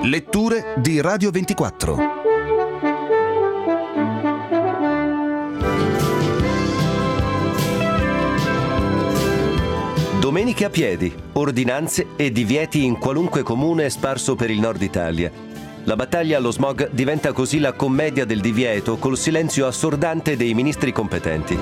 Letture di Radio 24. Domeniche a piedi, ordinanze e divieti in qualunque comune sparso per il nord Italia. La battaglia allo smog diventa così la commedia del divieto col silenzio assordante dei ministri competenti.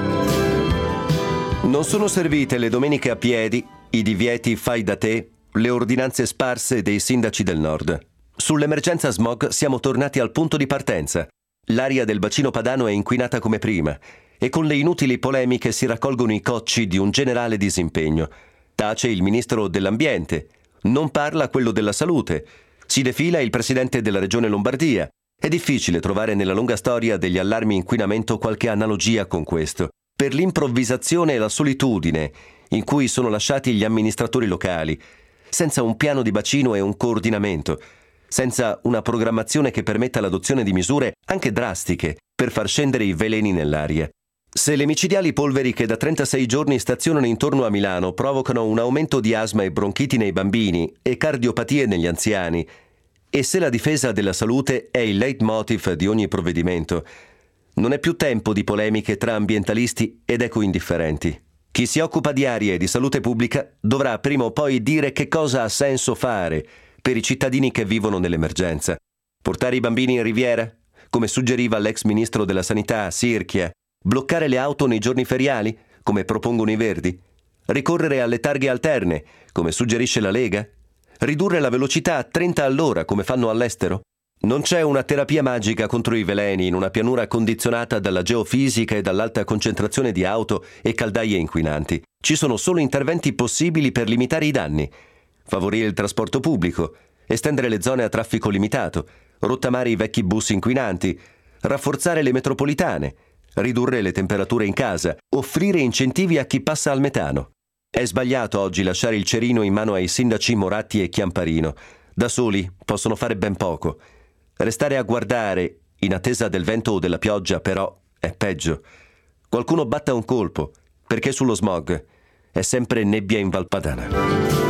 Non sono servite le domeniche a piedi, i divieti fai da te, le ordinanze sparse dei sindaci del nord. Sull'emergenza smog siamo tornati al punto di partenza. L'aria del bacino padano è inquinata come prima e con le inutili polemiche si raccolgono i cocci di un generale disimpegno. Tace il ministro dell'ambiente, non parla quello della salute, si defila il presidente della regione Lombardia. È difficile trovare nella lunga storia degli allarmi inquinamento qualche analogia con questo, per l'improvvisazione e la solitudine in cui sono lasciati gli amministratori locali, senza un piano di bacino e un coordinamento, senza una programmazione che permetta l'adozione di misure anche drastiche per far scendere i veleni nell'aria. Se le micidiali polveri che da 36 giorni stazionano intorno a Milano provocano un aumento di asma e bronchiti nei bambini e cardiopatie negli anziani, e se la difesa della salute è il leitmotiv di ogni provvedimento, non è più tempo di polemiche tra ambientalisti ed ecoindifferenti. Chi si occupa di aria e di salute pubblica dovrà prima o poi dire che cosa ha senso fare per i cittadini che vivono nell'emergenza. Portare i bambini in riviera, come suggeriva l'ex ministro della Sanità Sirchia, bloccare le auto nei giorni feriali, come propongono i Verdi, ricorrere alle targhe alterne, come suggerisce la Lega, ridurre la velocità a 30 all'ora, come fanno all'estero. Non c'è una terapia magica contro i veleni in una pianura condizionata dalla geofisica e dall'alta concentrazione di auto e caldaie inquinanti. Ci sono solo interventi possibili per limitare i danni. Favorire il trasporto pubblico, estendere le zone a traffico limitato, rottamare i vecchi bus inquinanti, rafforzare le metropolitane, ridurre le temperature in casa, offrire incentivi a chi passa al metano. È sbagliato oggi lasciare il cerino in mano ai sindaci Moratti e Chiamparino. Da soli possono fare ben poco. Restare a guardare, in attesa del vento o della pioggia, però, è peggio. Qualcuno batta un colpo, perché sullo smog è sempre nebbia in Valpadana.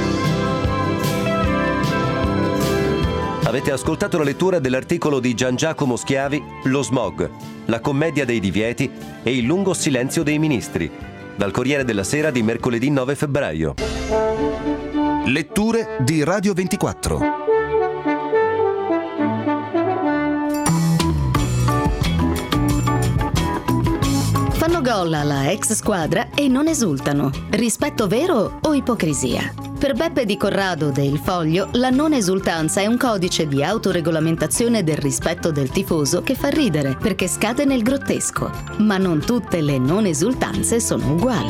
Avete ascoltato la lettura dell'articolo di Gian Giacomo Schiavi, Lo smog, la commedia dei divieti e il lungo silenzio dei ministri, dal Corriere della Sera di mercoledì 9 febbraio. Letture di Radio 24. Fanno gol alla ex squadra e non esultano. Rispetto vero o ipocrisia? Per Beppe Di Corrado de Il Foglio, la non esultanza è un codice di autoregolamentazione del rispetto del tifoso che fa ridere perché scade nel grottesco. Ma non tutte le non esultanze sono uguali.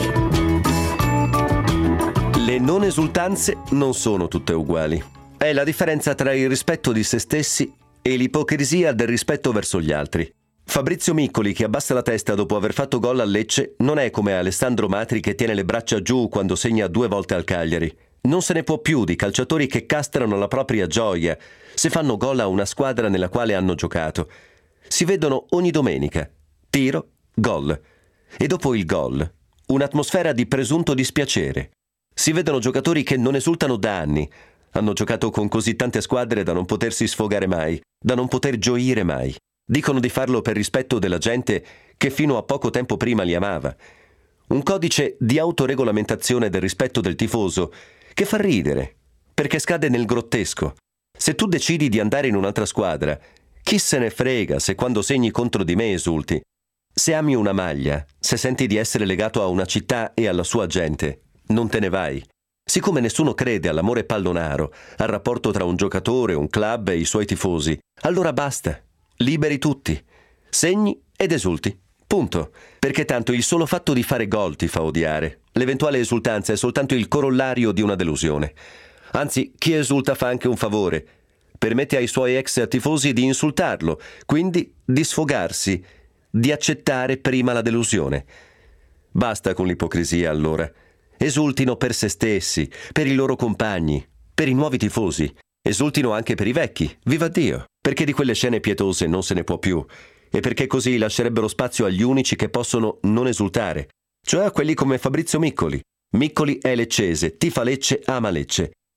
Le non esultanze non sono tutte uguali. È la differenza tra il rispetto di se stessi e l'ipocrisia del rispetto verso gli altri. Fabrizio Miccoli, che abbassa la testa dopo aver fatto gol a Lecce, non è come Alessandro Matri che tiene le braccia giù quando segna 2 volte al Cagliari. Non se ne può più di calciatori che castrano la propria gioia se fanno gol a una squadra nella quale hanno giocato. Si vedono ogni domenica. Tiro, gol. E dopo il gol, un'atmosfera di presunto dispiacere. Si vedono giocatori che non esultano da anni. Hanno giocato con così tante squadre da non potersi sfogare mai, da non poter gioire mai. Dicono di farlo per rispetto della gente che fino a poco tempo prima li amava. Un codice di autoregolamentazione del rispetto del tifoso che fa ridere, perché scade nel grottesco. Se tu decidi di andare in un'altra squadra, chi se ne frega se quando segni contro di me esulti? Se ami una maglia, se senti di essere legato a una città e alla sua gente, non te ne vai. Siccome nessuno crede all'amore pallonaro, al rapporto tra un giocatore, un club e i suoi tifosi, allora basta. Liberi tutti, segni ed esulti, punto. Perché tanto il solo fatto di fare gol ti fa odiare. L'eventuale esultanza è soltanto il corollario di una delusione. Anzi, chi esulta fa anche un favore. Permette ai suoi ex tifosi di insultarlo, quindi di sfogarsi, di accettare prima la delusione. Basta con l'ipocrisia allora. Esultino per se stessi, per i loro compagni, per i nuovi tifosi. Esultino anche per i vecchi, vivaddio, perché di quelle scene pietose non se ne può più e perché così lascerebbero spazio agli unici che possono non esultare, cioè a quelli come Fabrizio Miccoli. Miccoli è leccese, tifa Lecce, ama Lecce.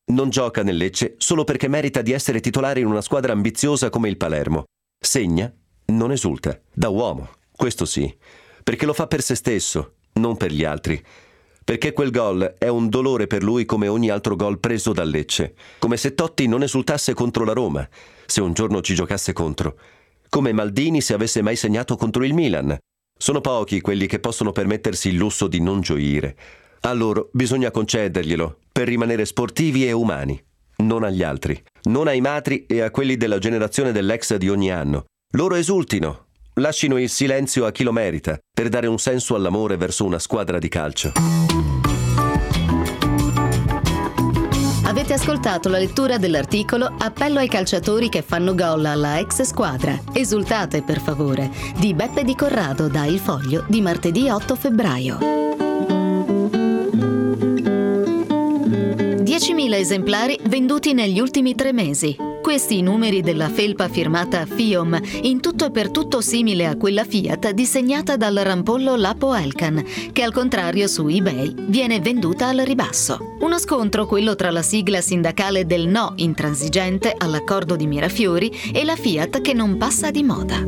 Non gioca nel Lecce solo perché merita di essere titolare in una squadra ambiziosa come il Palermo. Segna, non esulta. Da uomo, questo sì. Perché lo fa per se stesso, non per gli altri. Perché quel gol è un dolore per lui come ogni altro gol preso dal Lecce. Come se Totti non esultasse contro la Roma, se un giorno ci giocasse contro. Come Maldini se avesse mai segnato contro il Milan. Sono pochi quelli che possono permettersi il lusso di non gioire. A loro bisogna concederglielo per rimanere sportivi e umani. Non agli altri, non ai matri e a quelli della generazione dell'ex di ogni anno. Loro esultino, lascino il silenzio a chi lo merita per dare un senso all'amore verso una squadra di calcio. Avete ascoltato la lettura dell'articolo Appello ai calciatori che fanno gol alla ex squadra. Esultate per favore, di Beppe Di Corrado da Il Foglio di martedì 8 febbraio. 10.000 esemplari venduti negli ultimi 3 mesi. Questi i numeri della felpa firmata FIOM, in tutto e per tutto simile a quella Fiat disegnata dal rampollo Lapo Elkan, che al contrario su eBay viene venduta al ribasso. Uno scontro, quello tra la sigla sindacale del no intransigente all'accordo di Mirafiori e la Fiat che non passa di moda.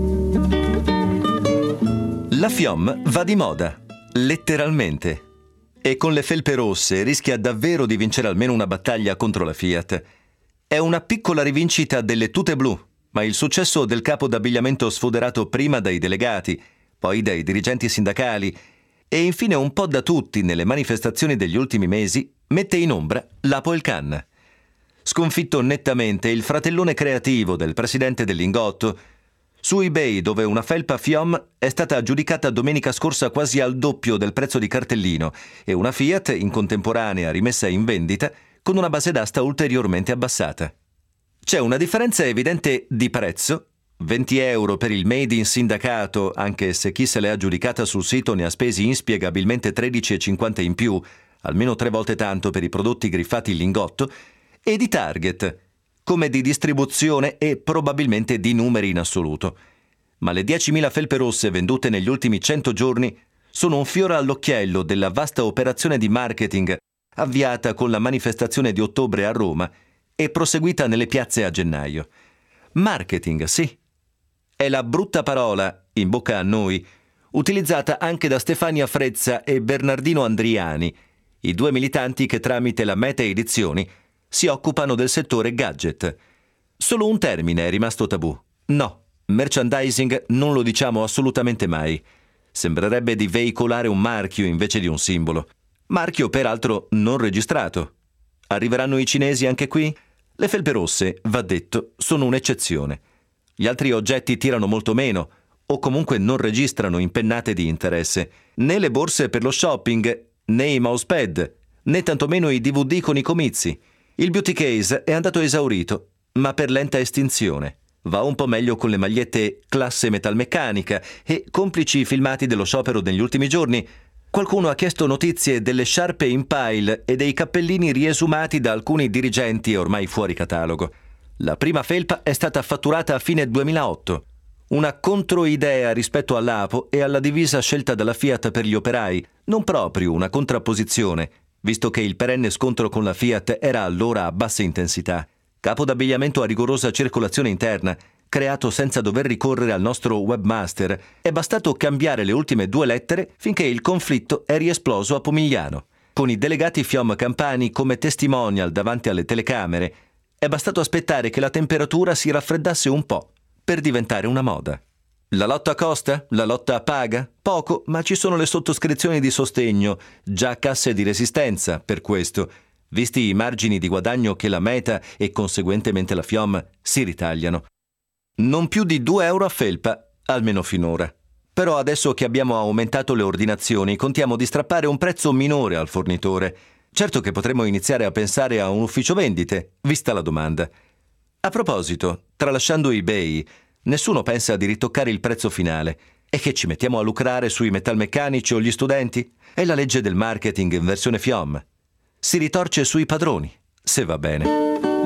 La FIOM va di moda, letteralmente. E con le felpe rosse rischia davvero di vincere almeno una battaglia contro la Fiat. È una piccola rivincita delle tute blu, ma il successo del capo d'abbigliamento sfoderato prima dai delegati, poi dai dirigenti sindacali e infine un po' da tutti nelle manifestazioni degli ultimi mesi mette in ombra Lapo Elkan. Sconfitto nettamente il fratellone creativo del presidente del Lingotto, su eBay, dove una felpa FIOM è stata aggiudicata domenica scorsa quasi al doppio del prezzo di cartellino e una Fiat in contemporanea rimessa in vendita con una base d'asta ulteriormente abbassata. C'è una differenza evidente di prezzo, 20 euro per il made in sindacato, anche se chi se l'è aggiudicata sul sito ne ha spesi inspiegabilmente 13,50 in più, almeno 3 volte tanto per i prodotti griffati in Lingotto, e di target, come di distribuzione e probabilmente di numeri in assoluto. Ma le 10.000 felpe rosse vendute negli ultimi 100 giorni sono un fiore all'occhiello della vasta operazione di marketing avviata con la manifestazione di ottobre a Roma e proseguita nelle piazze a gennaio. Marketing, sì. È la brutta parola, in bocca a noi, utilizzata anche da Stefania Frezza e Bernardino Andriani, i 2 militanti che tramite la Meta Edizioni si occupano del settore gadget. Solo un termine è rimasto tabù. No, merchandising non lo diciamo assolutamente mai. Sembrerebbe di veicolare un marchio invece di un simbolo. Marchio peraltro non registrato. Arriveranno i cinesi anche qui? Le felpe rosse, va detto, sono un'eccezione. Gli altri oggetti tirano molto meno, o comunque non registrano impennate di interesse. Né le borse per lo shopping, né i mousepad, né tantomeno i DVD con i comizi. Il beauty case è andato esaurito, ma per lenta estinzione. Va un po' meglio con le magliette classe metalmeccanica e, complici i filmati dello sciopero degli ultimi giorni, qualcuno ha chiesto notizie delle sciarpe in pile e dei cappellini riesumati da alcuni dirigenti ormai fuori catalogo. La prima felpa è stata fatturata a fine 2008. Una controidea rispetto all'Apo e alla divisa scelta dalla Fiat per gli operai, non proprio una contrapposizione, visto che il perenne scontro con la Fiat era allora a bassa intensità. Capo d'abbigliamento a rigorosa circolazione interna, creato senza dover ricorrere al nostro webmaster, è bastato cambiare le ultime 2 lettere finché il conflitto è riesploso a Pomigliano. Con i delegati FIOM campani come testimonial davanti alle telecamere, è bastato aspettare che la temperatura si raffreddasse un po' per diventare una moda. La lotta costa? La lotta paga? Poco, ma ci sono le sottoscrizioni di sostegno, già casse di resistenza per questo, visti i margini di guadagno che la Meta e conseguentemente la FIOM si ritagliano. Non più di 2 euro a felpa, almeno finora. Però adesso che abbiamo aumentato le ordinazioni, contiamo di strappare un prezzo minore al fornitore. Certo che potremmo iniziare a pensare a un ufficio vendite, vista la domanda. A proposito, tralasciando eBay, nessuno pensa di ritoccare il prezzo finale. E che ci mettiamo a lucrare sui metalmeccanici o gli studenti? È la legge del marketing in versione FIOM. Si ritorce sui padroni, se va bene.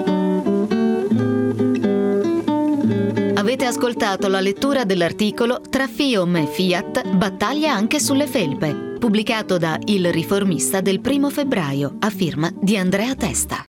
Avete ascoltato la lettura dell'articolo Tra FIOM e Fiat, battaglia anche sulle felpe, pubblicato da Il Riformista del 1 febbraio, a firma di Andrea Testa.